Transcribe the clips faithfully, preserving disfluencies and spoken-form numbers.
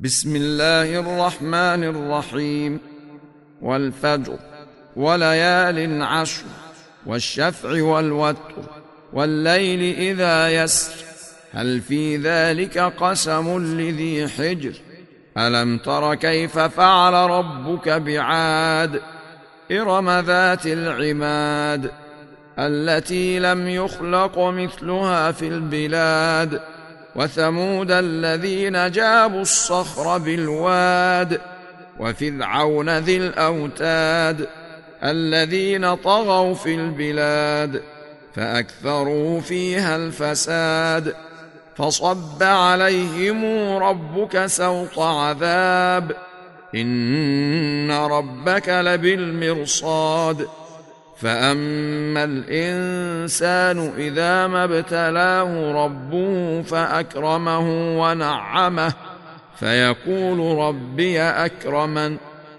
بسم الله الرحمن الرحيم. والفجر وليال عشر والشفع والوتر والليل إذا يسر هل في ذلك قسم لذي حجر ألم تر كيف فعل ربك بعاد إرم ذات العماد التي لم يخلق مثلها في البلاد وثمود الذين جابوا الصخر بالواد وفرعون ذي الأوتاد الذين طغوا في البلاد فأكثروا فيها الفساد فصب عليهم ربك سوط عذاب إن ربك لبالمرصاد فأما الإنسان إذا ما ابتلاه ربه فأكرمه ونعمه فيقول ربي أكرمن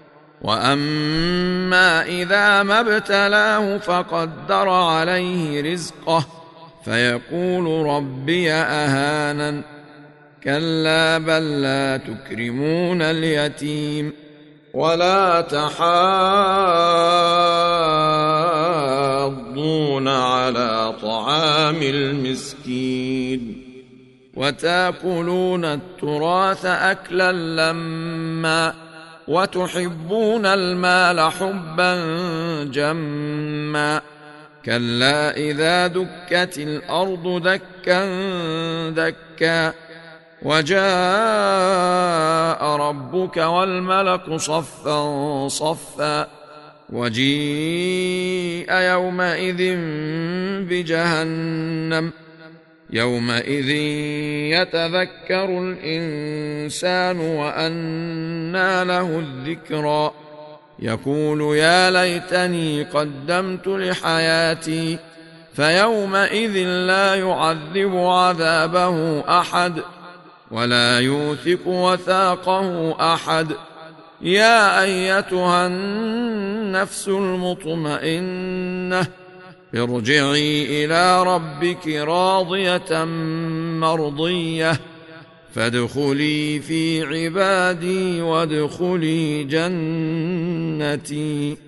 وأما إذا ما ابتلاه فقدر عليه رزقه فيقول ربي أهانن كلا بل لا تكرمون اليتيم ولا تحاضون على طعام المسكين وتأكلون التراث أكلا لما وتحبون المال حبا جما كلا إذا دكت الأرض دكا دكا وجاء ربك والملك صفا صفا وجيء يومئذ بجهنم يومئذ يتذكر الإنسان وأنى له الذكرى يقول يا ليتني قدمت لحياتي فيومئذ لا يعذب عذابه أحد ولا يوثق وثاقه أحد يا أيتها النفس المطمئنة ارجعي إلى ربك راضية مرضية فادخلي في عبادي وادخلي جنتي.